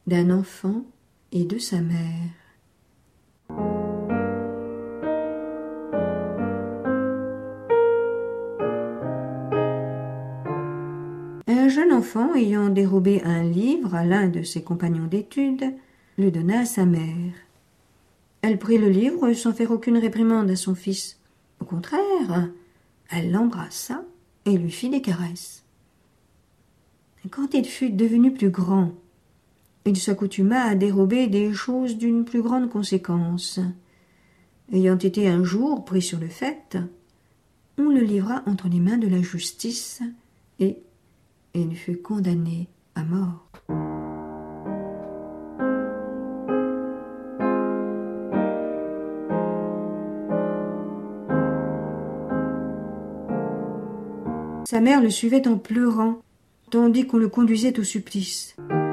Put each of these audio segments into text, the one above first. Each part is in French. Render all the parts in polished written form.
d'un enfant et de sa mère. Un jeune enfant, ayant dérobé un livre à l'un de ses compagnons d'études, le donna à sa mère. Elle prit le livre sans faire aucune réprimande à son fils. Au contraire, elle l'embrassa et lui fit des caresses. Quand il fut devenu plus grand, il s'accoutuma à dérober des choses d'une plus grande conséquence. Ayant été un jour pris sur le fait, on le livra entre les mains de la justice et il fut condamné à mort. Sa mère le suivait en pleurant, tandis qu'on le conduisait au supplice.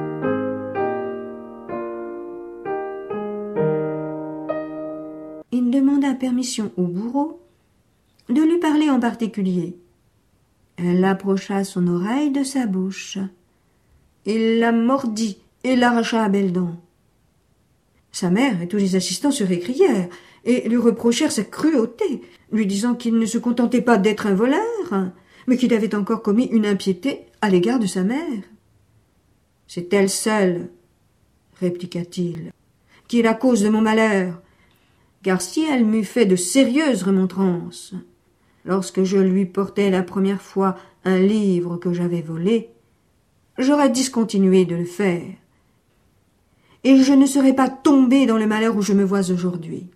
Il demanda permission au bourreau de lui parler en particulier. Elle approcha son oreille de sa bouche. Il la mordit et l'arracha à belles dents. Sa mère et tous les assistants se récrièrent et lui reprochèrent sa cruauté, lui disant qu'il ne se contentait pas d'être un voleur, mais qu'il avait encore commis une impiété à l'égard de sa mère. « C'est elle seule, répliqua-t-il, qui est la cause de mon malheur, car si elle m'eût fait de sérieuses remontrances, lorsque je lui portais la première fois un livre que j'avais volé, j'aurais discontinué de le faire, et je ne serais pas tombé dans le malheur où je me vois aujourd'hui.